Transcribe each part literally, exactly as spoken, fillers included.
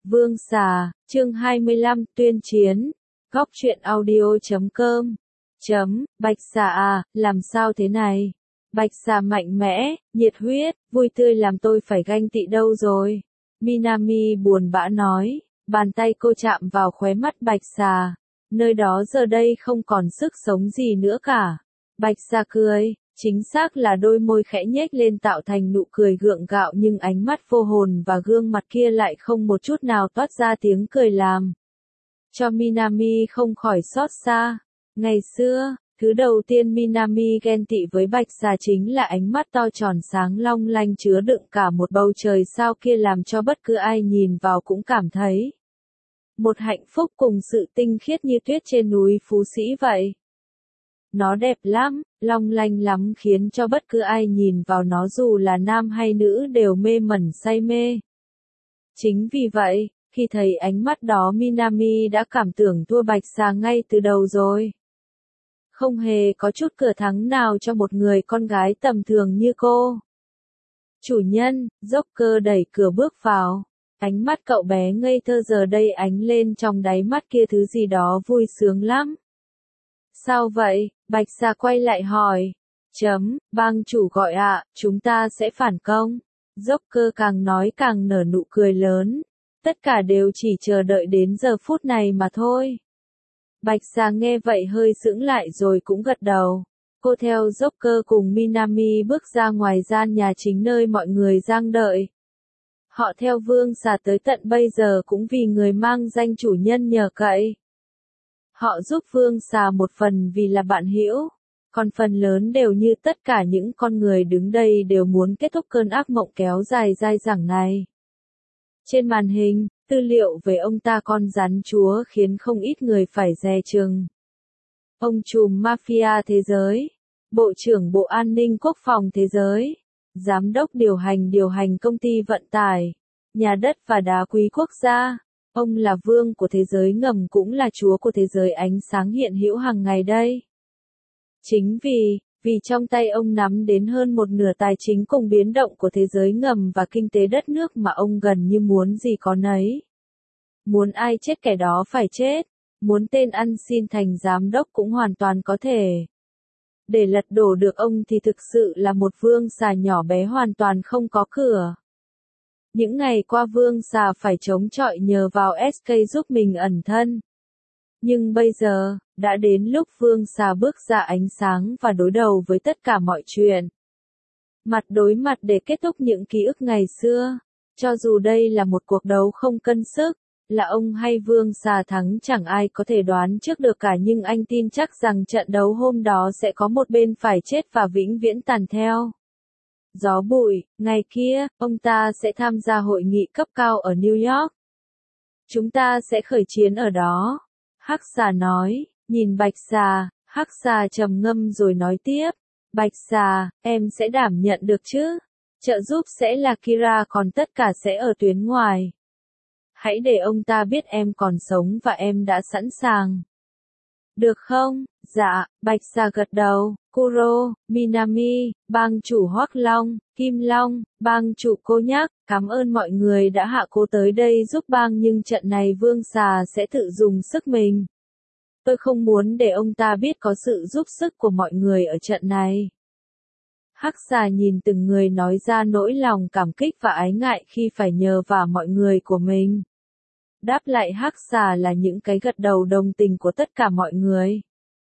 Vương xà, chương hai mươi lăm, tuyên chiến. Góc truyện audio chấm com. Chấm, Bạch xà à, làm sao thế này? Bạch xà mạnh mẽ, nhiệt huyết, vui tươi làm tôi phải ganh tị đâu rồi? Minami buồn bã nói, bàn tay cô chạm vào khóe mắt Bạch xà. Nơi đó giờ đây không còn sức sống gì nữa cả. Bạch xà cười, chính xác là đôi môi khẽ nhếch lên tạo thành nụ cười gượng gạo, nhưng ánh mắt vô hồn và gương mặt kia lại không một chút nào toát ra tiếng cười làm cho Minami không khỏi xót xa. Ngày xưa, thứ đầu tiên Minami ghen tị với Bạch xà chính là ánh mắt to tròn sáng long lanh chứa đựng cả một bầu trời sao kia, làm cho bất cứ ai nhìn vào cũng cảm thấy một hạnh phúc cùng sự tinh khiết như tuyết trên núi Phú Sĩ vậy. Nó đẹp lắm, long lanh lắm, khiến cho bất cứ ai nhìn vào nó dù là nam hay nữ đều mê mẩn say mê. Chính vì vậy, khi thấy ánh mắt đó Minami đã cảm tưởng thua Bạch xà ngay từ đầu rồi. Không hề có chút cửa thắng nào cho một người con gái tầm thường như cô. Chủ nhân, Joker đẩy cửa bước vào. Ánh mắt cậu bé ngây thơ giờ đây ánh lên trong đáy mắt kia thứ gì đó vui sướng lắm. Sao vậy? Bạch xà quay lại hỏi. Chấm, bang chủ gọi ạ, chúng ta sẽ phản công. Joker càng nói càng nở nụ cười lớn. Tất cả đều chỉ chờ đợi đến giờ phút này mà thôi. Bạch xà nghe vậy hơi sững lại rồi cũng gật đầu. Cô theo Joker cùng Minami bước ra ngoài gian nhà chính nơi mọi người đang đợi. Họ theo Vương xà tới tận bây giờ cũng vì người mang danh chủ nhân nhờ cậy. Họ giúp Vương xà một phần vì là bạn hữu, còn phần lớn đều như tất cả những con người đứng đây đều muốn kết thúc cơn ác mộng kéo dài dai dẳng này. Trên màn hình, tư liệu về ông ta con rắn chúa khiến không ít người phải dè chừng. Ông trùm mafia thế giới, Bộ trưởng Bộ An ninh Quốc phòng thế giới, Giám đốc điều hành điều hành công ty vận tải, nhà đất và đá quý quốc gia. Ông là vương của thế giới ngầm cũng là chúa của thế giới ánh sáng hiện hữu hàng ngày đây. Chính vì, vì trong tay ông nắm đến hơn một nửa tài chính cùng biến động của thế giới ngầm và kinh tế đất nước mà ông gần như muốn gì có nấy. Muốn ai chết kẻ đó phải chết, muốn tên ăn xin thành giám đốc cũng hoàn toàn có thể. Để lật đổ được ông thì thực sự là một vương xà nhỏ bé hoàn toàn không có cửa. Những ngày qua Vương xà phải chống chọi nhờ vào ét ca giúp mình ẩn thân. Nhưng bây giờ, đã đến lúc Vương xà bước ra ánh sáng và đối đầu với tất cả mọi chuyện. Mặt đối mặt để kết thúc những ký ức ngày xưa. Cho dù đây là một cuộc đấu không cân sức, là ông hay Vương xà thắng chẳng ai có thể đoán trước được cả, nhưng anh tin chắc rằng trận đấu hôm đó sẽ có một bên phải chết và vĩnh viễn tàn theo gió bụi. Ngày kia, ông ta sẽ tham gia hội nghị cấp cao ở New York. Chúng ta sẽ khởi chiến ở đó. Hắc xà nói, nhìn Bạch xà, Hắc xà trầm ngâm rồi nói tiếp. Bạch xà, em sẽ đảm nhận được chứ? Trợ giúp sẽ là Kira, còn tất cả sẽ ở tuyến ngoài. Hãy để ông ta biết em còn sống và em đã sẵn sàng. Được không? Dạ, Bạch xà gật đầu. Kuro, Minami, bang chủ Hoắc Long, Kim Long, bang chủ Cô Nhắc, cảm ơn mọi người đã hạ cô tới đây giúp bang, nhưng trận này Vương xà sẽ tự dùng sức mình. Tôi không muốn để ông ta biết có sự giúp sức của mọi người ở trận này. Hắc xà nhìn từng người nói ra nỗi lòng cảm kích và ái ngại khi phải nhờ vả mọi người của mình. Đáp lại Hắc xà là những cái gật đầu đồng tình của tất cả mọi người.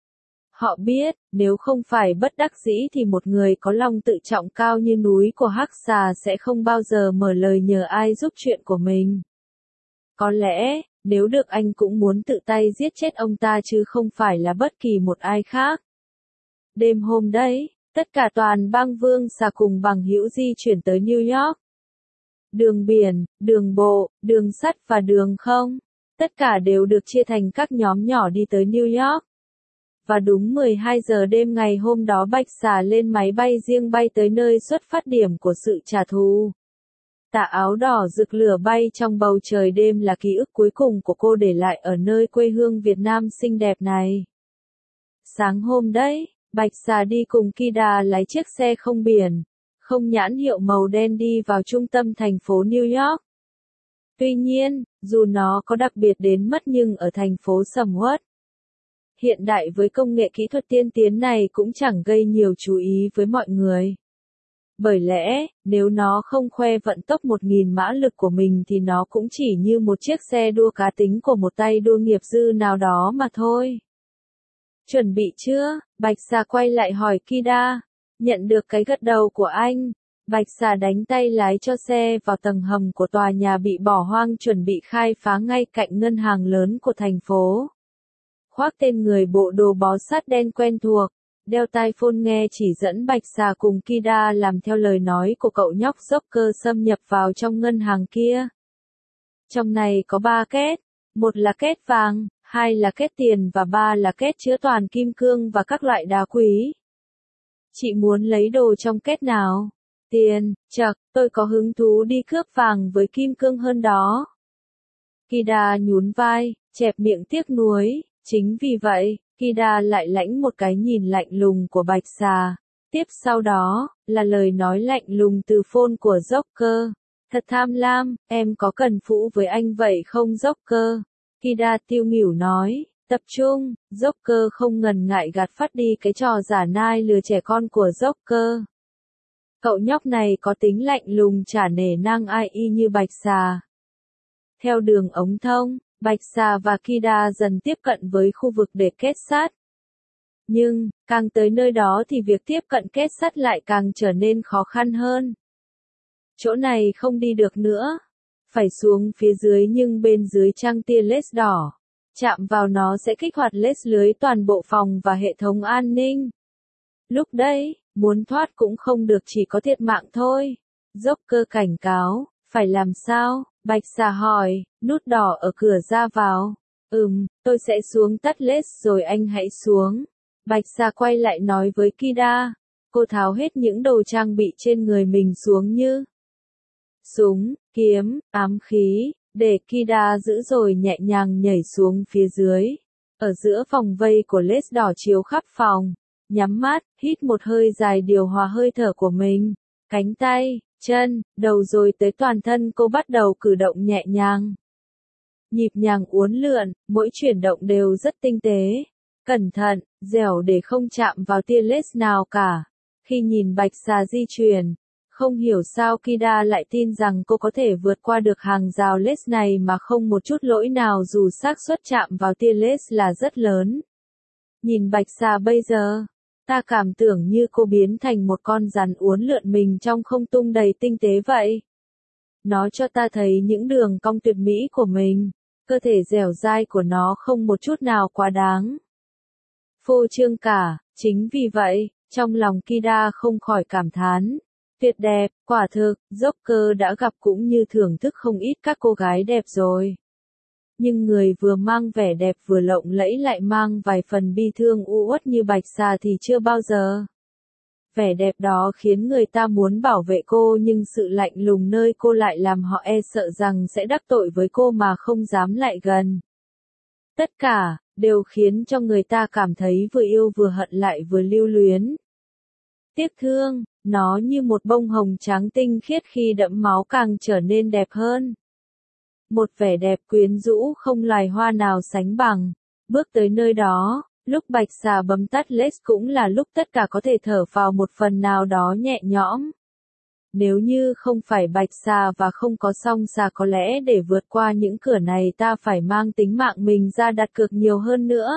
Họ biết, nếu không phải bất đắc dĩ thì một người có lòng tự trọng cao như núi của Hắc xà sẽ không bao giờ mở lời nhờ ai giúp chuyện của mình. Có lẽ, nếu được anh cũng muốn tự tay giết chết ông ta chứ không phải là bất kỳ một ai khác. Đêm hôm đấy, tất cả toàn bang Vương xà cùng bằng hữu di chuyển tới New York. Đường biển, đường bộ, đường sắt và đường không, tất cả đều được chia thành các nhóm nhỏ đi tới New York. Và đúng mười hai giờ đêm ngày hôm đó Bạch xà lên máy bay riêng bay tới nơi xuất phát điểm của sự trả thù. Tà áo đỏ rực lửa bay trong bầu trời đêm là ký ức cuối cùng của cô để lại ở nơi quê hương Việt Nam xinh đẹp này. Sáng hôm đấy, Bạch xà đi cùng Kida lái chiếc xe không biển, không nhãn hiệu màu đen đi vào trung tâm thành phố New York. Tuy nhiên, dù nó có đặc biệt đến mất nhưng ở thành phố sầm uất hiện đại với công nghệ kỹ thuật tiên tiến này cũng chẳng gây nhiều chú ý với mọi người. Bởi lẽ, nếu nó không khoe vận tốc một nghìn mã lực của mình thì nó cũng chỉ như một chiếc xe đua cá tính của một tay đua nghiệp dư nào đó mà thôi. Chuẩn bị chưa? Bạch Xà quay lại hỏi Kida. Nhận được cái gật đầu của anh, Bạch Xà đánh tay lái cho xe vào tầng hầm của tòa nhà bị bỏ hoang chuẩn bị khai phá ngay cạnh ngân hàng lớn của thành phố. Khoác tên người bộ đồ bó sát đen quen thuộc, đeo tai phone nghe chỉ dẫn Bạch Xà cùng Kida làm theo lời nói của cậu nhóc Joker xâm nhập vào trong ngân hàng kia. Trong này có ba két, một là két vàng, hai là két tiền và ba là két chứa toàn kim cương và các loại đá quý. Chị muốn lấy đồ trong két nào? Tiền, chậc, tôi có hứng thú đi cướp vàng với kim cương hơn đó. Kida nhún vai, chẹp miệng tiếc nuối, chính vì vậy, Kida lại lãnh một cái nhìn lạnh lùng của Bạch Xà. Tiếp sau đó, là lời nói lạnh lùng từ phone của Joker. Thật tham lam, em có cần phụ với anh vậy không Joker? Kida tiêu nghỉu nói, tập trung, Joker không ngần ngại gạt phát đi cái trò giả nai lừa trẻ con của Joker. Cậu nhóc này có tính lạnh lùng chả nể nang ai y như Bạch Xà. Theo đường ống thông, Bạch Xà và Kida dần tiếp cận với khu vực để kết sắt. Nhưng, càng tới nơi đó thì việc tiếp cận kết sắt lại càng trở nên khó khăn hơn. Chỗ này không đi được nữa. Phải xuống phía dưới nhưng bên dưới trăng tia led đỏ. Chạm vào nó sẽ kích hoạt led lưới toàn bộ phòng và hệ thống an ninh. Lúc đấy, muốn thoát cũng không được chỉ có thiệt mạng thôi. Joker cảnh cáo, phải làm sao? Bạch Xà hỏi, nút đỏ ở cửa ra vào. Ừm, tôi sẽ xuống tắt led rồi anh hãy xuống. Bạch Xà quay lại nói với Kida. Cô tháo hết những đồ trang bị trên người mình xuống như súng, kiếm, ám khí, để Kida giữ rồi nhẹ nhàng nhảy xuống phía dưới. Ở giữa vòng vây của led đỏ chiếu khắp phòng, nhắm mắt, hít một hơi dài điều hòa hơi thở của mình. Cánh tay, chân, đầu rồi tới toàn thân cô bắt đầu cử động nhẹ nhàng. Nhịp nhàng uốn lượn, mỗi chuyển động đều rất tinh tế, cẩn thận, dẻo để không chạm vào tia led nào cả. Khi nhìn Bạch Xà di chuyển, không hiểu sao Kida lại tin rằng cô có thể vượt qua được hàng rào led này mà không một chút lỗi nào dù xác suất chạm vào tia led là rất lớn. Nhìn Bạch Xà bây giờ, ta cảm tưởng như cô biến thành một con rắn uốn lượn mình trong không tung đầy tinh tế vậy. Nó cho ta thấy những đường cong tuyệt mỹ của mình, cơ thể dẻo dai của nó không một chút nào quá đáng phô trương cả, chính vì vậy, trong lòng Kida không khỏi cảm thán. Tuyệt đẹp, quả thực, Joker đã gặp cũng như thưởng thức không ít các cô gái đẹp rồi. Nhưng người vừa mang vẻ đẹp vừa lộng lẫy lại mang vài phần bi thương u uất như Bạch Xà thì chưa bao giờ. Vẻ đẹp đó khiến người ta muốn bảo vệ cô nhưng sự lạnh lùng nơi cô lại làm họ e sợ rằng sẽ đắc tội với cô mà không dám lại gần. Tất cả, đều khiến cho người ta cảm thấy vừa yêu vừa hận lại vừa lưu luyến. Tiếc thương, nó như một bông hồng trắng tinh khiết khi đẫm máu càng trở nên đẹp hơn. Một vẻ đẹp quyến rũ không loài hoa nào sánh bằng. Bước tới nơi đó, lúc Bạch Xà bấm tắt led cũng là lúc tất cả có thể thở vào một phần nào đó nhẹ nhõm. Nếu như không phải Bạch Xà và không có Song Xà có lẽ để vượt qua những cửa này ta phải mang tính mạng mình ra đặt cược nhiều hơn nữa.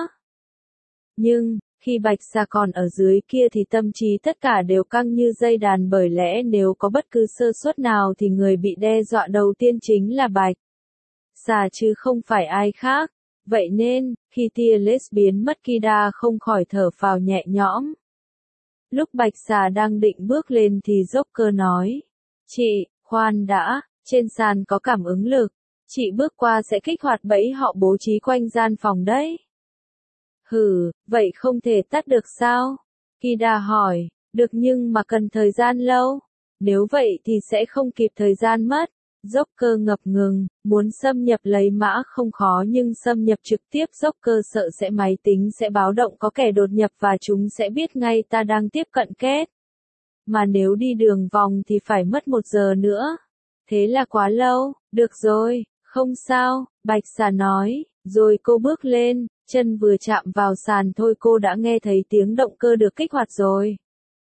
Nhưng, khi Bạch Xà còn ở dưới kia thì tâm trí tất cả đều căng như dây đàn bởi lẽ nếu có bất cứ sơ suất nào thì người bị đe dọa đầu tiên chính là Bạch Xà chứ không phải ai khác. Vậy nên, khi tia led biến mất Kida không khỏi thở phào nhẹ nhõm. Lúc Bạch Xà đang định bước lên thì Joker nói. Chị, khoan đã, trên sàn có cảm ứng lực. Chị bước qua sẽ kích hoạt bẫy họ bố trí quanh gian phòng đấy. Hừ, vậy không thể tắt được sao? Kida hỏi, được nhưng mà cần thời gian lâu. Nếu vậy thì sẽ không kịp thời gian mất. Joker ngập ngừng, muốn xâm nhập lấy mã không khó nhưng xâm nhập trực tiếp Joker sợ sẽ máy tính sẽ báo động có kẻ đột nhập và chúng sẽ biết ngay ta đang tiếp cận kết. Mà nếu đi đường vòng thì phải mất một giờ nữa. Thế là quá lâu, được rồi, Không sao, bạch xà nói, rồi cô bước lên, chân vừa chạm vào sàn thôi cô đã nghe thấy tiếng động cơ được kích hoạt rồi.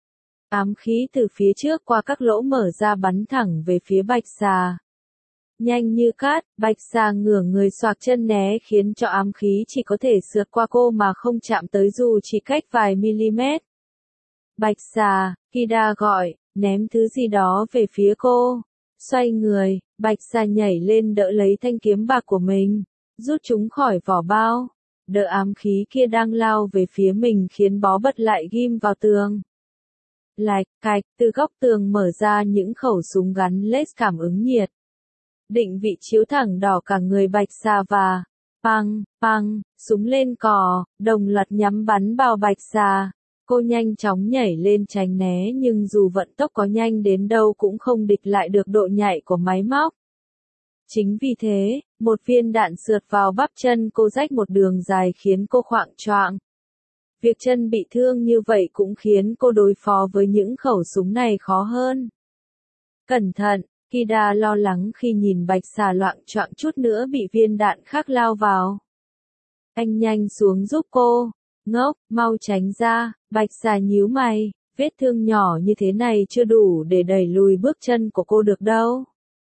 Ám khí từ phía trước qua các lỗ mở ra bắn thẳng về phía bạch xà. Nhanh như cát, bạch xà ngửa người xoạc chân né khiến cho ám khí chỉ có thể sượt qua cô mà không chạm tới dù chỉ cách vài mm. Bạch xà, Kida gọi, ném thứ gì đó về phía cô. Xoay người, bạch xà nhảy lên đỡ lấy thanh kiếm bạc của mình, rút chúng khỏi vỏ bao. Đỡ ám khí kia đang lao về phía mình khiến bó bật lại ghim vào tường. Lạch cạch, từ góc tường mở ra những khẩu súng gắn led cảm ứng nhiệt. Định vị chiếu thẳng đỏ cả người bạch xà và păng, păng, súng lên cò, đồng loạt nhắm bắn vào bạch xà. Cô nhanh chóng nhảy lên tránh né nhưng dù vận tốc có nhanh đến đâu cũng không địch lại được độ nhạy của máy móc. Chính vì thế, một viên đạn sượt vào bắp chân cô rách một đường dài khiến cô khoạng choạng. Việc chân bị thương như vậy cũng khiến cô đối phó với những khẩu súng này khó hơn. Cẩn thận, Kida lo lắng khi nhìn bạch xà loạng choạng chút nữa bị viên đạn khác lao vào. Anh nhanh xuống giúp cô. Ngốc, mau tránh ra, bạch xà nhíu mày, vết thương nhỏ như thế này chưa đủ để đẩy lùi bước chân của cô được đâu.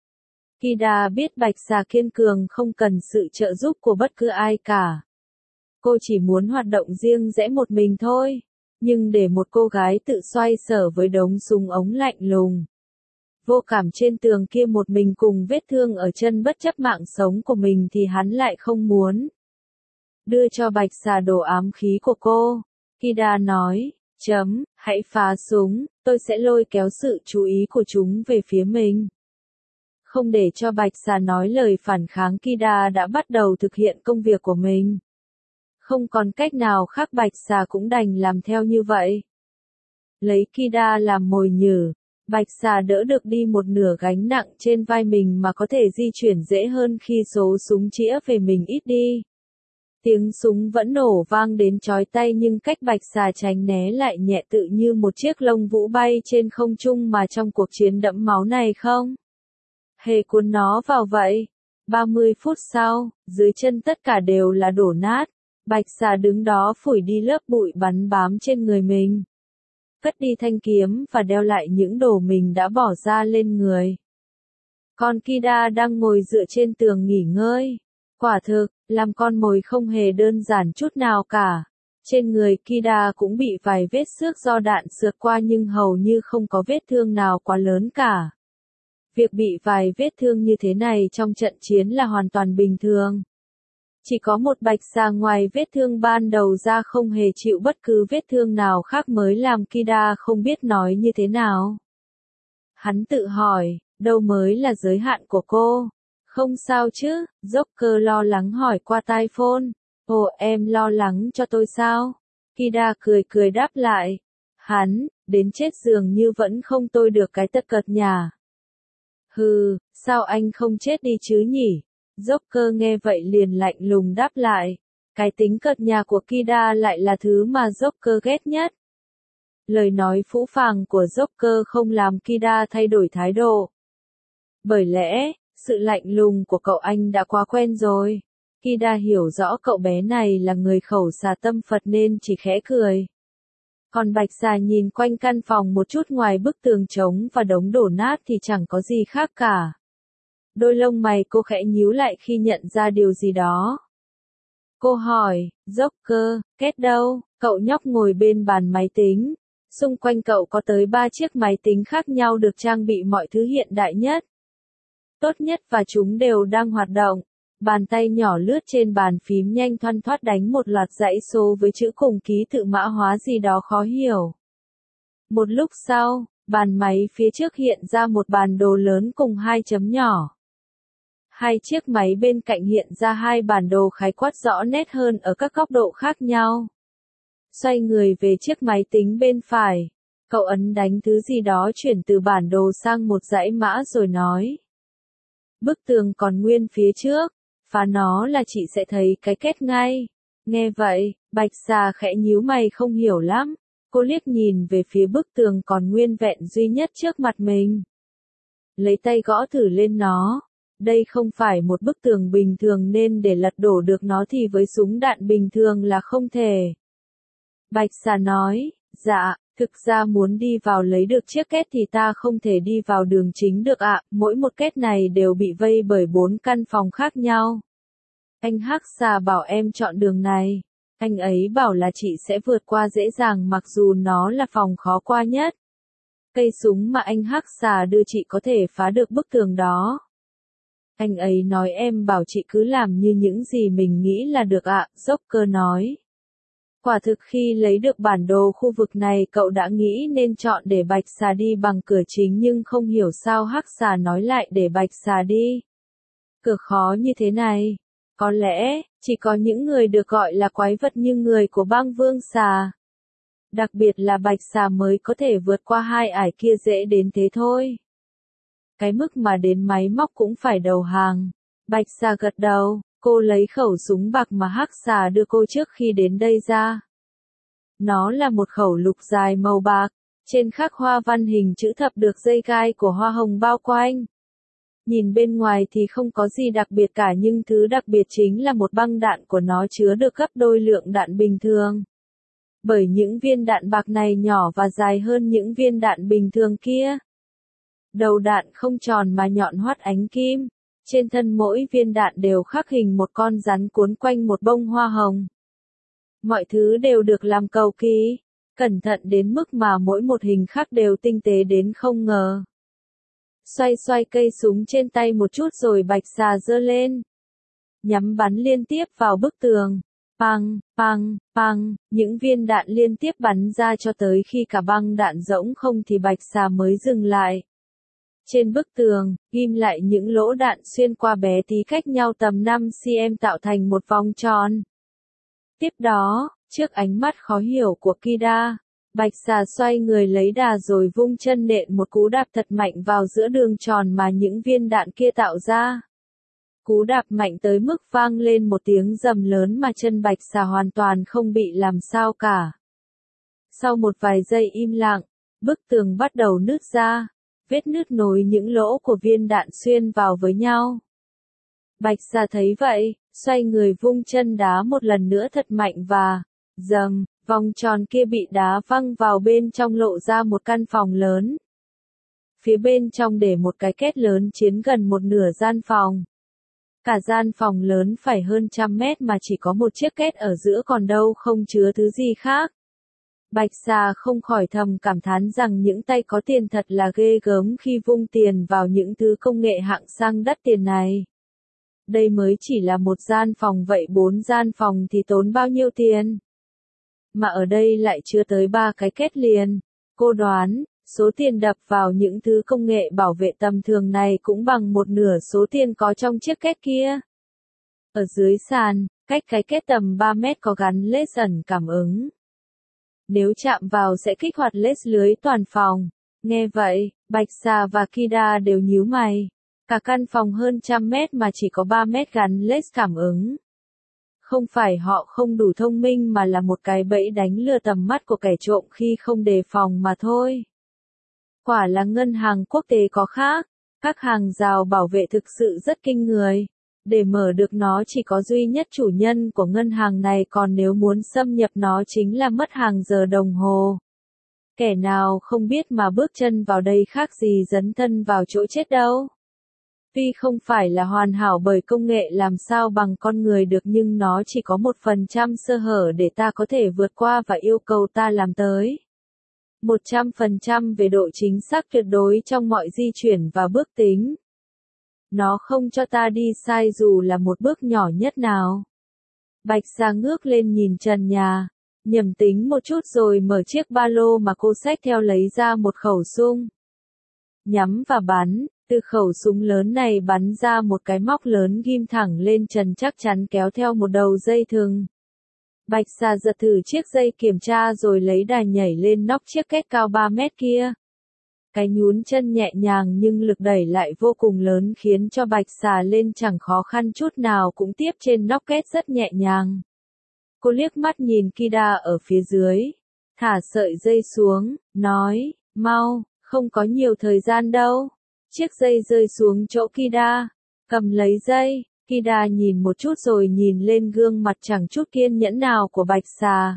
Kida biết bạch xà kiên cường không cần sự trợ giúp của bất cứ ai cả. Cô chỉ muốn hoạt động riêng rẽ một mình thôi, nhưng để một cô gái tự xoay sở với đống súng ống lạnh lùng. Vô cảm trên tường kia một mình cùng vết thương ở chân bất chấp mạng sống của mình thì hắn lại không muốn. Đưa cho bạch xà đồ ám khí của cô. Kida nói, chấm, hãy phá súng, tôi sẽ lôi kéo sự chú ý của chúng về phía mình. Không để cho bạch xà nói lời phản kháng, Kida đã bắt đầu thực hiện công việc của mình. Không còn cách nào khác, bạch xà cũng đành làm theo như vậy. Lấy Kida làm mồi nhử, bạch xà đỡ được đi một nửa gánh nặng trên vai mình mà có thể di chuyển dễ hơn khi số súng chĩa về mình ít đi. Tiếng súng vẫn nổ vang đến chói tai nhưng cách bạch xà tránh né lại nhẹ tự như một chiếc lông vũ bay trên không trung mà trong cuộc chiến đẫm máu này không hề cuốn nó vào vậy. ba mươi phút sau, dưới chân tất cả đều là đổ nát. Bạch xà đứng đó phủi đi lớp bụi bắn bám trên người mình. Cất đi thanh kiếm và đeo lại những đồ mình đã bỏ ra lên người. Còn Kida đang ngồi dựa trên tường nghỉ ngơi. Quả thực, làm con mồi không hề đơn giản chút nào cả. Trên người Kida cũng bị vài vết xước do đạn sượt qua nhưng hầu như không có vết thương nào quá lớn cả. Việc bị vài vết thương như thế này trong trận chiến là hoàn toàn bình thường. Chỉ có một bạch xà ngoài vết thương ban đầu ra không hề chịu bất cứ vết thương nào khác mới làm Kida không biết nói như thế nào. Hắn tự hỏi, đâu mới là giới hạn của cô? Không sao chứ, Joker lo lắng hỏi qua tai phone. Ồ, em lo lắng cho tôi sao? Kida cười cười đáp lại. Hắn, đến chết dường như vẫn không tôi được cái tất cật nhà. Hừ, sao anh không chết đi chứ nhỉ? Joker nghe vậy liền lạnh lùng đáp lại. Cái tính cợt nhà của Kida lại là thứ mà Joker ghét nhất. Lời nói phũ phàng của Joker không làm Kida thay đổi thái độ. Bởi lẽ, sự lạnh lùng của cậu anh đã quá quen rồi. Kida hiểu rõ cậu bé này là người khẩu xà tâm Phật nên chỉ khẽ cười. Còn bạch xà nhìn quanh căn phòng một chút, ngoài bức tường trống và đống đổ nát thì chẳng có gì khác cả. Đôi lông mày cô khẽ nhíu lại khi nhận ra điều gì đó. Cô hỏi, Joker, Kết đâu? Cậu nhóc ngồi bên bàn máy tính. Xung quanh cậu có tới ba chiếc máy tính khác nhau được trang bị mọi thứ hiện đại nhất. Tốt nhất và chúng đều đang hoạt động. Bàn tay nhỏ lướt trên bàn phím nhanh thoăn thoắt đánh một loạt dãy số với chữ cùng ký tự mã hóa gì đó khó hiểu. Một lúc sau, bàn máy phía trước hiện ra một bản đồ lớn cùng hai chấm nhỏ. Hai chiếc máy bên cạnh hiện ra hai bản đồ khái quát rõ nét hơn ở các góc độ khác nhau. Xoay người về chiếc máy tính bên phải, cậu ấn đánh thứ gì đó chuyển từ bản đồ sang một dãy mã rồi nói. Bức tường còn nguyên phía trước, phá nó là chị sẽ thấy cái kết ngay. Nghe vậy, bạch xà khẽ nhíu mày không hiểu lắm. Cô liếc nhìn về phía bức tường còn nguyên vẹn duy nhất trước mặt mình. Lấy tay gõ thử lên nó. Đây không phải một bức tường bình thường nên để lật đổ được nó thì với súng đạn bình thường là không thể. Bạch xà nói, dạ, thực ra muốn đi vào lấy được chiếc két thì ta không thể đi vào đường chính được ạ, mỗi một két này đều bị vây bởi bốn căn phòng khác nhau. Anh hắc xà bảo em chọn đường này. Anh ấy bảo là chị sẽ vượt qua dễ dàng mặc dù nó là phòng khó qua nhất. Cây súng mà anh hắc xà đưa chị có thể phá được bức tường đó. Anh ấy nói em bảo chị cứ làm như những gì mình nghĩ là được ạ, Joker nói. Quả thực khi lấy được bản đồ khu vực này cậu đã nghĩ nên chọn để bạch xà đi bằng cửa chính nhưng không hiểu sao hắc xà nói lại để bạch xà đi. Cửa khó như thế này. Có lẽ, chỉ có những người được gọi là quái vật như người của băng vương xà. Đặc biệt là bạch xà mới có thể vượt qua hai ải kia dễ đến thế thôi. Cái mức mà đến máy móc cũng phải đầu hàng. Bạch xà gật đầu, cô lấy khẩu súng bạc mà hắc xà đưa cô trước khi đến đây ra. Nó là một khẩu lục dài màu bạc, trên khắc hoa văn hình chữ thập được dây gai của hoa hồng bao quanh. Nhìn bên ngoài thì không có gì đặc biệt cả nhưng thứ đặc biệt chính là một băng đạn của nó chứa được gấp đôi lượng đạn bình thường. Bởi những viên đạn bạc này nhỏ và dài hơn những viên đạn bình thường kia. Đầu đạn không tròn mà nhọn hoắt ánh kim. Trên thân mỗi viên đạn đều khắc hình một con rắn cuốn quanh một bông hoa hồng. Mọi thứ đều được làm cầu kỳ, cẩn thận đến mức mà mỗi một hình khắc đều tinh tế đến không ngờ. Xoay xoay cây súng trên tay một chút rồi bạch xà giơ lên. Nhắm bắn liên tiếp vào bức tường. Păng, păng, păng, những viên đạn liên tiếp bắn ra cho tới khi cả băng đạn rỗng không thì bạch xà mới dừng lại. Trên bức tường, ghim lại những lỗ đạn xuyên qua bé tí cách nhau tầm năm xăng-ti-mét tạo thành một vòng tròn. Tiếp đó, trước ánh mắt khó hiểu của Kida, bạch xà xoay người lấy đà rồi vung chân nện một cú đạp thật mạnh vào giữa đường tròn mà những viên đạn kia tạo ra. Cú đạp mạnh tới mức vang lên một tiếng rầm lớn mà chân bạch xà hoàn toàn không bị làm sao cả. Sau một vài giây im lặng, bức tường bắt đầu nứt ra, vết nứt nối những lỗ của viên đạn xuyên vào với nhau. Bạch xà thấy vậy, xoay người vung chân đá một lần nữa thật mạnh và, dầm, vòng tròn kia bị đá văng vào bên trong lộ ra một căn phòng lớn. Phía bên trong để một cái két lớn chiếm gần một nửa gian phòng. Cả gian phòng lớn phải hơn trăm mét mà chỉ có một chiếc két ở giữa còn đâu không chứa thứ gì khác. Bạch xà không khỏi thầm cảm thán rằng những tay có tiền thật là ghê gớm khi vung tiền vào những thứ công nghệ hạng sang đắt tiền này. Đây mới chỉ là một gian phòng vậy bốn gian phòng thì tốn bao nhiêu tiền? Mà ở đây lại chứa tới ba cái két liền. Cô đoán, số tiền đập vào những thứ công nghệ bảo vệ tầm thường này cũng bằng một nửa số tiền có trong chiếc két kia. Ở dưới sàn, cách cái két tầm ba mét có gắn led ẩn cảm ứng. Nếu chạm vào sẽ kích hoạt led lưới toàn phòng. Nghe vậy, Bạch xà và Kida đều nhíu mày. Cả căn phòng hơn trăm mét mà chỉ có ba mét gắn led cảm ứng. Không phải họ không đủ thông minh mà là một cái bẫy đánh lừa tầm mắt của kẻ trộm khi không đề phòng mà thôi. Quả là ngân hàng quốc tế có khác, các hàng rào bảo vệ thực sự rất kinh người. Để mở được nó chỉ có duy nhất chủ nhân của ngân hàng này còn nếu muốn xâm nhập nó chính là mất hàng giờ đồng hồ. Kẻ nào không biết mà bước chân vào đây khác gì dấn thân vào chỗ chết đâu. Tuy không phải là hoàn hảo bởi công nghệ làm sao bằng con người được nhưng nó chỉ có một phần trăm sơ hở để ta có thể vượt qua và yêu cầu ta làm tới. một trăm phần trăm về độ chính xác tuyệt đối trong mọi di chuyển và bước tính. Nó không cho ta đi sai dù là một bước nhỏ nhất nào. Bạch xà ngước lên nhìn trần nhà, nhẩm tính một chút rồi mở chiếc ba lô mà cô xách theo lấy ra một khẩu súng. Nhắm và bắn, từ khẩu súng lớn này bắn ra một cái móc lớn ghim thẳng lên trần chắc chắn kéo theo một đầu dây thừng. Bạch xà giật thử chiếc dây kiểm tra rồi lấy đà nhảy lên nóc chiếc két cao ba mét kia. Cái nhún chân nhẹ nhàng nhưng lực đẩy lại vô cùng lớn khiến cho bạch xà lên chẳng khó khăn chút nào cũng tiếp trên nóc két rất nhẹ nhàng. Cô liếc mắt nhìn Kida ở phía dưới, thả sợi dây xuống, nói, mau, không có nhiều thời gian đâu. Chiếc dây rơi xuống chỗ Kida, Cầm lấy dây, Kida nhìn một chút rồi nhìn lên gương mặt chẳng chút kiên nhẫn nào của Bạch Xà.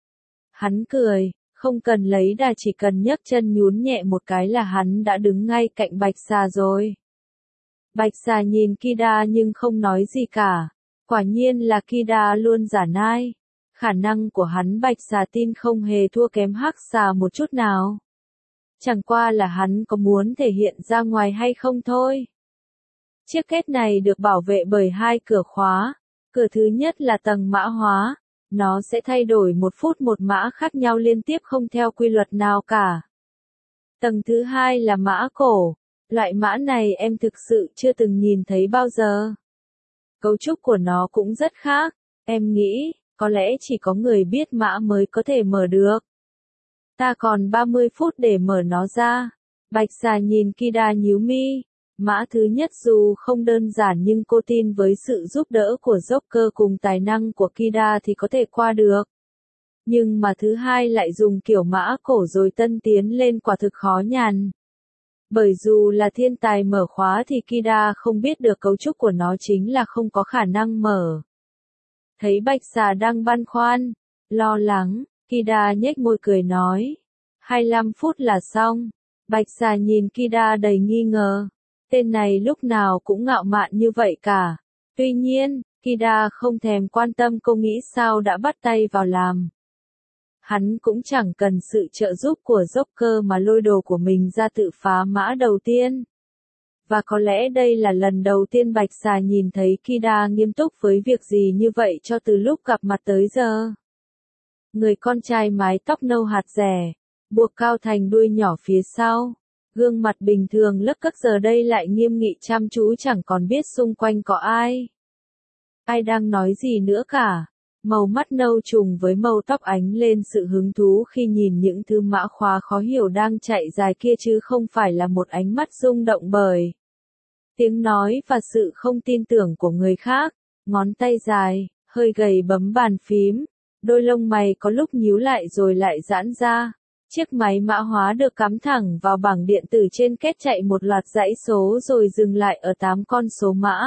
Hắn cười, không cần lấy đà chỉ cần nhấc chân nhún nhẹ một cái là hắn đã đứng ngay cạnh Bạch Xà rồi. Bạch Xà nhìn Kida nhưng không nói gì cả. Quả nhiên là Kida luôn giả nai. Khả năng của hắn Bạch Xà tin không hề thua kém Hắc Xà một chút nào. Chẳng qua là hắn có muốn thể hiện ra ngoài hay không thôi. Chiếc kết này được bảo vệ bởi hai cửa khóa. Cửa thứ nhất là tầng mã hóa. Nó sẽ thay đổi một phút một mã khác nhau liên tiếp không theo quy luật nào cả. Tầng thứ hai là mã cổ. Loại mã này em thực sự chưa từng nhìn thấy bao giờ. Cấu trúc của nó cũng rất khác. Em nghĩ, có lẽ chỉ có người biết mã mới có thể mở được. Ta còn ba mươi phút để mở nó ra. Bạch Xà nhìn Kida nhíu mi. Mã thứ nhất dù không đơn giản nhưng cô tin với sự giúp đỡ của Joker cùng tài năng của Kida thì có thể qua được. Nhưng mà thứ hai lại dùng kiểu mã cổ rồi tân tiến lên quả thực khó nhằn. Bởi dù là thiên tài mở khóa thì Kida không biết được cấu trúc của nó chính là không có khả năng mở. Thấy Bạch Xà đang băn khoăn, lo lắng, Kida nhếch môi cười nói. hai mươi lăm phút là xong. Bạch Xà nhìn Kida đầy nghi ngờ. Tên này lúc nào cũng ngạo mạn như vậy cả. Tuy nhiên, Kida không thèm quan tâm cô nghĩ sao đã bắt tay vào làm. Hắn cũng chẳng cần sự trợ giúp của Joker mà lôi đồ của mình ra tự phá mã đầu tiên. Và có lẽ đây là lần đầu tiên Bạch Xà nhìn thấy Kida nghiêm túc với việc gì như vậy cho từ lúc gặp mặt tới giờ. Người con trai mái tóc nâu hạt rẻ, buộc cao thành đuôi nhỏ phía sau. Gương mặt bình thường lấc cấc giờ đây lại nghiêm nghị chăm chú chẳng còn biết xung quanh có ai. Ai đang nói gì nữa cả. Màu mắt nâu trùng với màu tóc ánh lên sự hứng thú khi nhìn những thứ mã khóa khó hiểu đang chạy dài kia chứ không phải là một ánh mắt rung động bởi tiếng nói và sự không tin tưởng của người khác. Ngón tay dài, hơi gầy bấm bàn phím. Đôi lông mày có lúc nhíu lại rồi lại giãn ra. Chiếc máy mã hóa được cắm thẳng vào bảng điện tử trên kết chạy một loạt dãy số rồi dừng lại ở tám con số mã.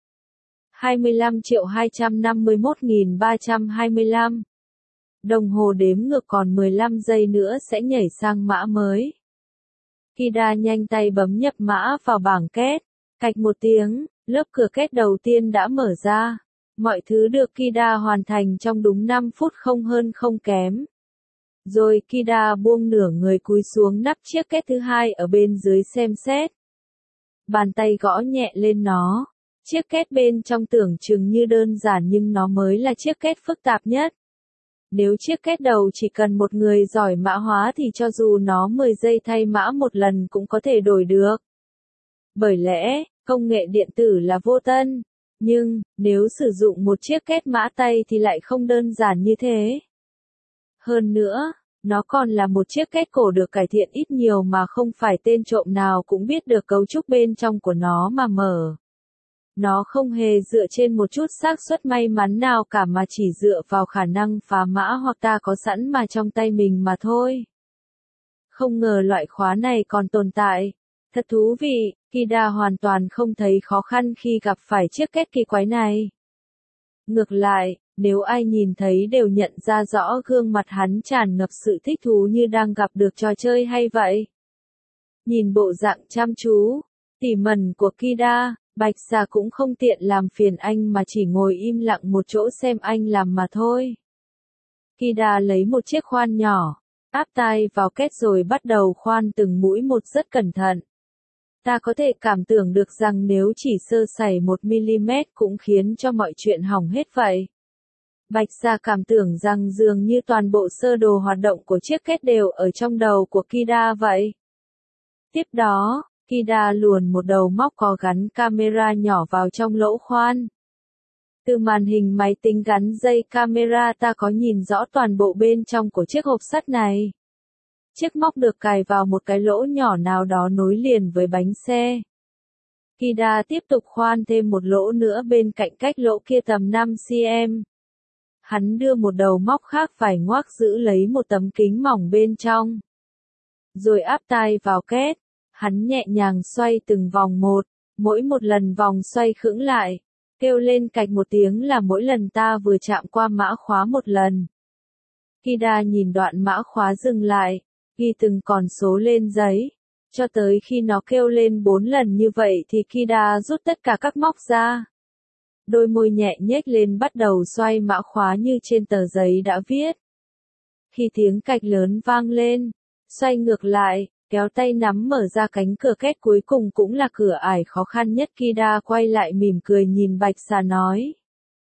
hai mươi lăm triệu hai trăm năm mươi mốt nghìn ba trăm hai mươi lăm. Đồng hồ đếm ngược còn mười lăm giây nữa sẽ nhảy sang mã mới. Kida nhanh tay bấm nhập mã vào bảng kết. Cạch một tiếng, lớp cửa kết đầu tiên đã mở ra. Mọi thứ được Kida hoàn thành trong đúng năm phút không hơn không kém. Rồi Kida buông nửa người cúi xuống nắp chiếc kết thứ hai ở bên dưới xem xét. Bàn tay gõ nhẹ lên nó. Chiếc kết bên trong tưởng chừng như đơn giản nhưng nó mới là chiếc kết phức tạp nhất. Nếu chiếc kết đầu chỉ cần một người giỏi mã hóa thì cho dù nó mười giây thay mã một lần cũng có thể đổi được. Bởi lẽ, công nghệ điện tử là vô tân. Nhưng, nếu sử dụng một chiếc kết mã tay thì lại không đơn giản như thế. Hơn nữa, nó còn là một chiếc kết cổ được cải thiện ít nhiều mà không phải tên trộm nào cũng biết được cấu trúc bên trong của nó mà mở. Nó không hề dựa trên một chút xác suất may mắn nào cả mà chỉ dựa vào khả năng phá mã hoặc ta có sẵn mà trong tay mình mà thôi. Không ngờ loại khóa này còn tồn tại. Thật thú vị, Kida hoàn toàn không thấy khó khăn khi gặp phải chiếc kết kỳ quái này. Ngược lại, nếu ai nhìn thấy đều nhận ra rõ gương mặt hắn tràn ngập sự thích thú như đang gặp được trò chơi hay vậy. Nhìn bộ dạng chăm chú, tỉ mẩn của Kida, Bạch Xà cũng không tiện làm phiền anh mà chỉ ngồi im lặng một chỗ xem anh làm mà thôi. Kida lấy một chiếc khoan nhỏ, áp tai vào kết rồi bắt đầu khoan từng mũi một rất cẩn thận. Ta có thể cảm tưởng được rằng nếu chỉ sơ sẩy một mi-li-mét cũng khiến cho mọi chuyện hỏng hết vậy. Bạch Xà cảm tưởng rằng dường như toàn bộ sơ đồ hoạt động của chiếc kết đều ở trong đầu của Kida vậy. Tiếp đó, Kida luồn một đầu móc có gắn camera nhỏ vào trong lỗ khoan. Từ màn hình máy tính gắn dây camera ta có nhìn rõ toàn bộ bên trong của chiếc hộp sắt này. Chiếc móc được cài vào một cái lỗ nhỏ nào đó nối liền với bánh xe. Kida tiếp tục khoan thêm một lỗ nữa bên cạnh cách lỗ kia tầm năm xăng-ti-mét. Hắn đưa một đầu móc khác phải ngoác giữ lấy một tấm kính mỏng bên trong. Rồi áp tai vào kết. Hắn nhẹ nhàng xoay từng vòng một, Mỗi một lần vòng xoay khựng lại, kêu lên cạch một tiếng là mỗi lần ta vừa chạm qua mã khóa một lần. Kida nhìn đoạn mã khóa dừng lại, ghi từng con số lên giấy, cho tới khi nó kêu lên bốn lần như vậy thì Kida rút tất cả các móc ra. Đôi môi nhẹ nhếch lên bắt đầu xoay mã khóa như trên tờ giấy đã viết. Khi tiếng cạch lớn vang lên, xoay ngược lại, kéo tay nắm mở ra cánh cửa két cuối cùng cũng là cửa ải khó khăn nhất. Kida quay lại mỉm cười nhìn Bạch Xà nói.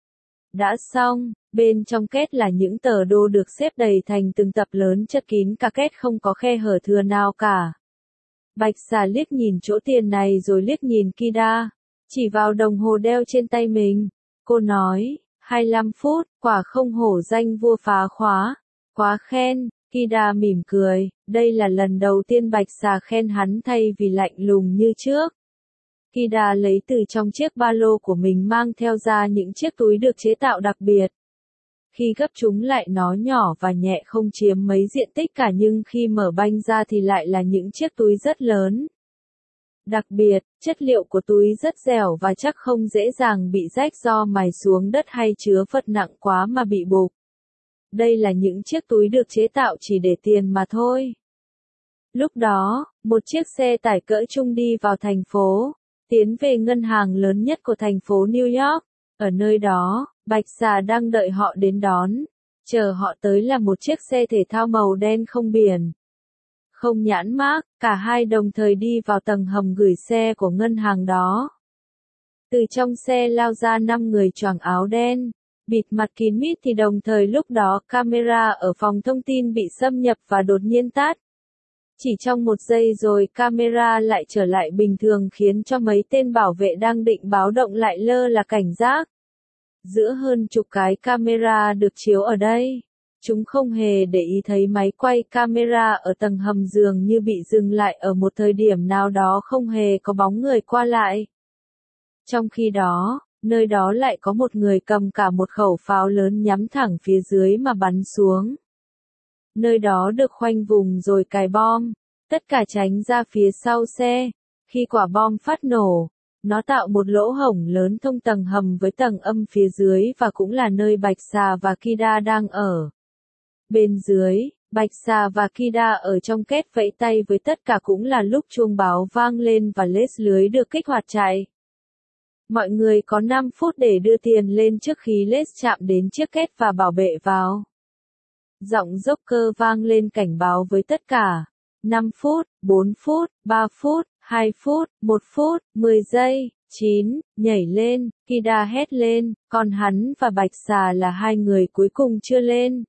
Đã xong, bên trong két là những tờ đô được xếp đầy thành từng tập lớn chất kín cả két không có khe hở thừa nào cả. Bạch Xà liếc nhìn chỗ tiền này rồi liếc nhìn Kida, chỉ vào đồng hồ đeo trên tay mình. Cô nói, hai mươi lăm phút, quả không hổ danh vua phá khóa. Quá khen, Kida mỉm cười, đây là lần đầu tiên Bạch Xà khen hắn thay vì lạnh lùng như trước. Kida lấy từ trong chiếc ba lô của mình mang theo ra những chiếc túi được chế tạo đặc biệt. Khi gấp chúng lại nó nhỏ và nhẹ không chiếm mấy diện tích cả nhưng khi mở banh ra thì lại là những chiếc túi rất lớn. Đặc biệt, chất liệu của túi rất dẻo và chắc không dễ dàng bị rách do mài xuống đất hay chứa vật nặng quá mà bị bục. Đây là những chiếc túi được chế tạo chỉ để tiền mà thôi. Lúc đó, một chiếc xe tải cỡ trung đi vào thành phố, tiến về ngân hàng lớn nhất của thành phố New York. Ở nơi đó, Bạch Xà đang đợi họ đến đón. Chờ họ tới là một chiếc xe thể thao màu đen không biển, không nhãn mác, cả hai đồng thời đi vào tầng hầm gửi xe của ngân hàng đó. Từ trong xe lao ra năm người choàng áo đen, bịt mặt kín mít thì đồng thời lúc đó camera ở phòng thông tin bị xâm nhập và đột nhiên tắt. Chỉ trong một giây rồi camera lại trở lại bình thường khiến cho mấy tên bảo vệ đang định báo động lại lơ là cảnh giác. Giữa hơn chục cái camera được chiếu ở đây, chúng không hề để ý thấy máy quay camera ở tầng hầm dường như bị dừng lại ở một thời điểm nào đó không hề có bóng người qua lại. Trong khi đó, nơi đó lại có một người cầm cả một khẩu pháo lớn nhắm thẳng phía dưới mà bắn xuống. Nơi đó được khoanh vùng rồi cài bom, tất cả tránh ra phía sau xe. Khi quả bom phát nổ, nó tạo một lỗ hổng lớn thông tầng hầm với tầng âm phía dưới và cũng là nơi Bạch Xà và Kida đang ở. Bên dưới, Bạch Xà và Kida ở trong két vẫy tay với tất cả cũng là lúc chuông báo vang lên và lết lưới được kích hoạt chạy. Mọi người có năm phút để đưa tiền lên trước khi lết chạm đến chiếc két và bảo vệ vào. Giọng Joker vang lên cảnh báo với tất cả. năm phút, bốn phút, ba phút, hai phút, một phút, mười giây, chín, nhảy lên, Kida hét lên, còn hắn và Bạch Xà là hai người cuối cùng chưa lên.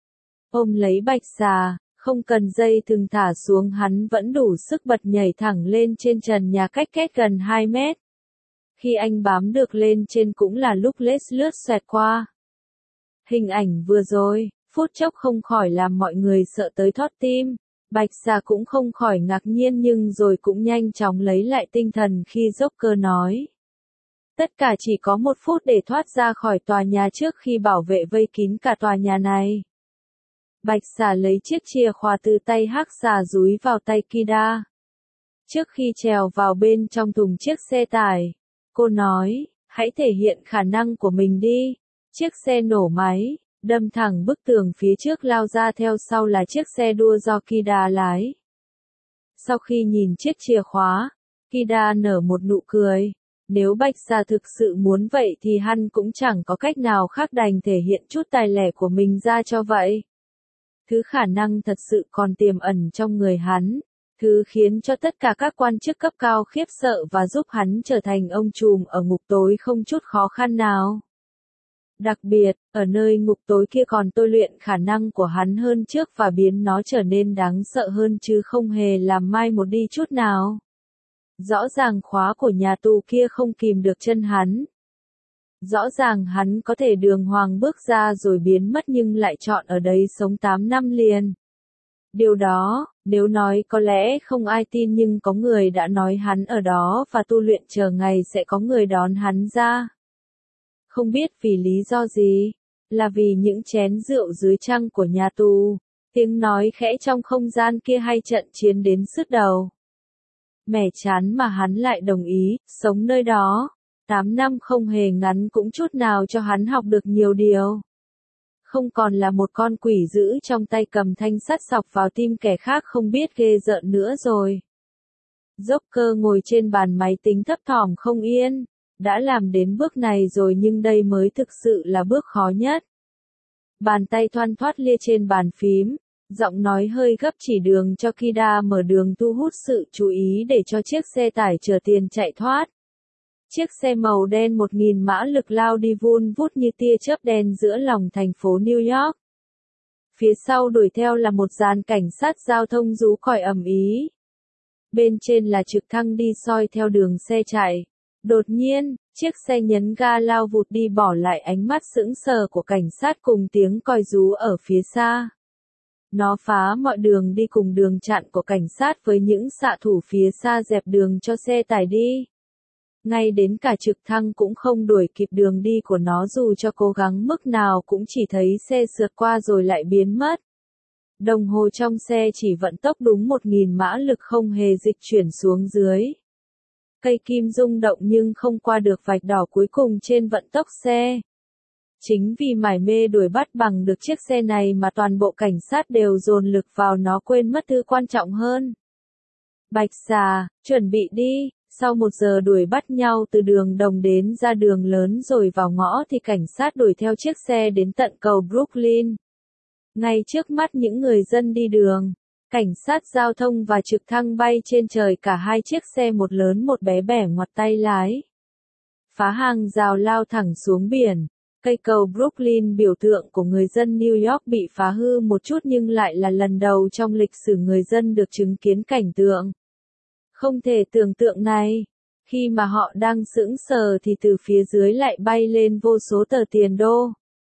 Ôm lấy Bạch Xà, không cần dây thừng thả xuống hắn vẫn đủ sức bật nhảy thẳng lên trên trần nhà cách két gần hai mét. Khi anh bám được lên trên cũng là lúc lết lướt xoẹt qua. Hình ảnh vừa rồi, phút chốc không khỏi làm mọi người sợ tới thót tim. Bạch Xà cũng không khỏi ngạc nhiên nhưng rồi cũng nhanh chóng lấy lại tinh thần khi Joker nói. Tất cả chỉ có một phút để thoát ra khỏi tòa nhà trước khi bảo vệ vây kín cả tòa nhà này. Bạch Xà lấy chiếc chìa khóa từ tay Hắc Xà dúi vào tay Kida. Trước khi trèo vào bên trong thùng chiếc xe tải, cô nói, hãy thể hiện khả năng của mình đi. Chiếc xe nổ máy, đâm thẳng bức tường phía trước lao ra theo sau là chiếc xe đua do Kida lái. Sau khi nhìn chiếc chìa khóa, Kida nở một nụ cười. Nếu Bạch Xà thực sự muốn vậy thì hắn cũng chẳng có cách nào khác đành thể hiện chút tài lẻ của mình ra cho vậy. Thứ khả năng thật sự còn tiềm ẩn trong người hắn, thứ khiến cho tất cả các quan chức cấp cao khiếp sợ và giúp hắn trở thành ông trùm ở ngục tối không chút khó khăn nào. Đặc biệt, ở nơi ngục tối kia còn tôi luyện khả năng của hắn hơn trước và biến nó trở nên đáng sợ hơn chứ không hề làm mai một đi chút nào. Rõ ràng khóa của nhà tù kia không kìm được chân hắn. Rõ ràng hắn có thể đường hoàng bước ra rồi biến mất nhưng lại chọn ở đấy sống tám năm liền. Điều đó, nếu nói có lẽ không ai tin nhưng có người đã nói hắn ở đó và tu luyện chờ ngày sẽ có người đón hắn ra. Không biết vì lý do gì, là vì những chén rượu dưới trăng của nhà tù, tiếng nói khẽ trong không gian kia hay trận chiến đến sứt đầu. Mẻ chán mà hắn lại đồng ý, sống nơi đó. Tám năm không hề ngắn cũng chút nào cho hắn học được nhiều điều. Không còn là một con quỷ dữ trong tay cầm thanh sắt sọc vào tim kẻ khác không biết ghê rợn nữa rồi. Joker ngồi trên bàn máy tính thấp thỏm không yên. Đã làm đến bước này rồi nhưng đây mới thực sự là bước khó nhất. Bàn tay thoăn thoắt lia trên bàn phím, giọng nói hơi gấp chỉ đường cho Kida mở đường thu hút sự chú ý để cho chiếc xe tải chở tiền chạy thoát. Chiếc xe màu đen một nghìn mã lực lao đi vun vút như tia chớp đen giữa lòng thành phố New York. Phía sau đuổi theo là một dàn cảnh sát giao thông rú còi ầm ĩ. Bên trên là trực thăng đi soi theo đường xe chạy. Đột nhiên, chiếc xe nhấn ga lao vụt đi bỏ lại ánh mắt sững sờ của cảnh sát cùng tiếng còi rú ở phía xa. Nó phá mọi đường đi cùng đường chặn của cảnh sát với những xạ thủ phía xa dẹp đường cho xe tải đi. Ngay đến cả trực thăng cũng không đuổi kịp đường đi của nó dù cho cố gắng mức nào cũng chỉ thấy xe sượt qua rồi lại biến mất. Đồng hồ trong xe chỉ vận tốc đúng một nghìn mã lực không hề dịch chuyển xuống dưới. Cây kim rung động nhưng không qua được vạch đỏ cuối cùng trên vận tốc xe. Chính vì mải mê đuổi bắt bằng được chiếc xe này mà toàn bộ cảnh sát đều dồn lực vào nó quên mất thứ quan trọng hơn. Bạch xà, chuẩn bị đi, sau một giờ đuổi bắt nhau từ đường đồng đến ra đường lớn rồi vào ngõ thì cảnh sát đuổi theo chiếc xe đến tận cầu Brooklyn. Ngay trước mắt những người dân đi đường, cảnh sát giao thông và trực thăng bay trên trời cả hai chiếc xe một lớn một bé bẻ ngoặt tay lái. Phá hàng rào lao thẳng xuống biển. Cây cầu Brooklyn biểu tượng của người dân New York bị phá hư một chút nhưng lại là lần đầu trong lịch sử người dân được chứng kiến cảnh tượng không thể tưởng tượng này. Khi mà họ đang sững sờ thì từ phía dưới lại bay lên vô số tờ tiền đô.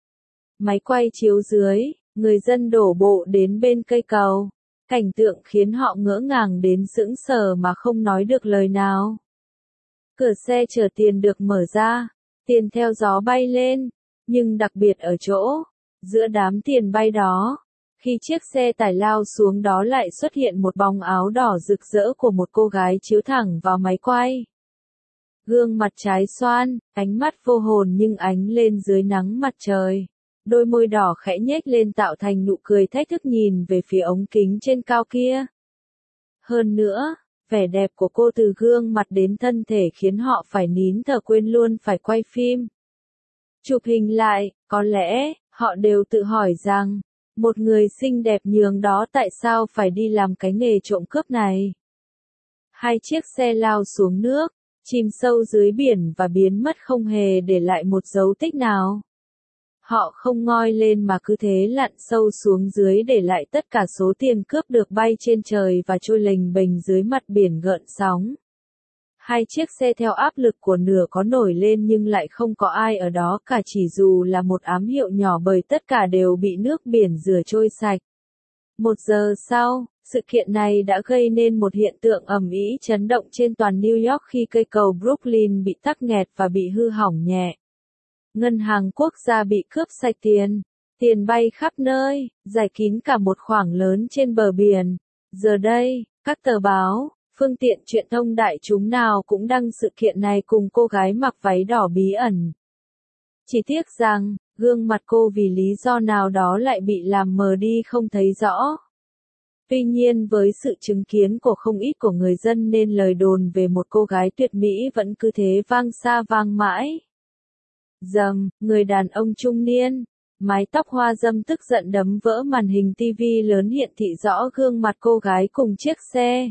Máy quay chiếu dưới, người dân đổ bộ đến bên cây cầu. Cảnh tượng khiến họ ngỡ ngàng đến sững sờ mà không nói được lời nào. Cửa xe chở tiền được mở ra, tiền theo gió bay lên. Nhưng đặc biệt ở chỗ, giữa đám tiền bay đó, khi chiếc xe tải lao xuống đó lại xuất hiện một bóng áo đỏ rực rỡ của một cô gái chiếu thẳng vào máy quay. Gương mặt trái xoan, ánh mắt vô hồn nhưng ánh lên dưới nắng mặt trời. Đôi môi đỏ khẽ nhếch lên tạo thành nụ cười thách thức nhìn về phía ống kính trên cao kia. Hơn nữa, vẻ đẹp của cô từ gương mặt đến thân thể khiến họ phải nín thở quên luôn phải quay phim. Chụp hình lại, có lẽ, họ đều tự hỏi rằng, một người xinh đẹp nhường đó tại sao phải đi làm cái nghề trộm cướp này. Hai chiếc xe lao xuống nước, chìm sâu dưới biển và biến mất không hề để lại một dấu tích nào. Họ không ngoi lên mà cứ thế lặn sâu xuống dưới để lại tất cả số tiền cướp được bay trên trời và trôi lềnh bềnh dưới mặt biển gợn sóng. Hai chiếc xe theo áp lực của nửa có nổi lên nhưng lại không có ai ở đó cả chỉ dù là một ám hiệu nhỏ bởi tất cả đều bị nước biển rửa trôi sạch. Một giờ sau, sự kiện này đã gây nên một hiện tượng ầm ĩ chấn động trên toàn New York khi cây cầu Brooklyn bị tắc nghẹt và bị hư hỏng nhẹ. Ngân hàng quốc gia bị cướp sạch tiền, tiền bay khắp nơi, rải kín cả một khoảng lớn trên bờ biển. Giờ đây, các tờ báo, phương tiện truyền thông đại chúng nào cũng đăng sự kiện này cùng cô gái mặc váy đỏ bí ẩn. Chỉ tiếc rằng, gương mặt cô vì lý do nào đó lại bị làm mờ đi không thấy rõ. Tuy nhiên với sự chứng kiến của không ít của người dân nên lời đồn về một cô gái tuyệt mỹ vẫn cứ thế vang xa vang mãi. Dầm, người đàn ông trung niên, mái tóc hoa râm tức giận đấm vỡ màn hình ti vi lớn hiện thị rõ gương mặt cô gái cùng chiếc xe.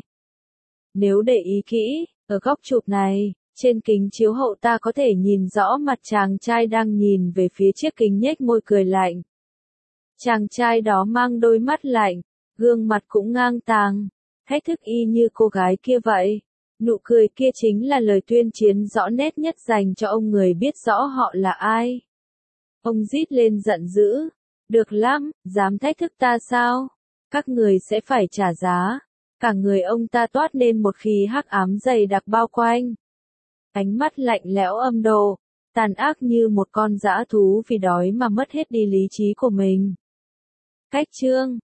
Nếu để ý kỹ, ở góc chụp này, trên kính chiếu hậu ta có thể nhìn rõ mặt chàng trai đang nhìn về phía chiếc kính nhếch môi cười lạnh. Chàng trai đó mang đôi mắt lạnh, gương mặt cũng ngang tàng, thách thức y như cô gái kia vậy. Nụ cười kia chính là lời tuyên chiến rõ nét nhất dành cho ông người biết rõ họ là ai. Ông rít lên giận dữ. Được lắm, dám thách thức ta sao? Các người sẽ phải trả giá. Cả người ông ta toát lên một khí hắc ám dày đặc bao quanh. Ánh mắt lạnh lẽo âm độ, tàn ác như một con dã thú vì đói mà mất hết đi lý trí của mình. Cách chương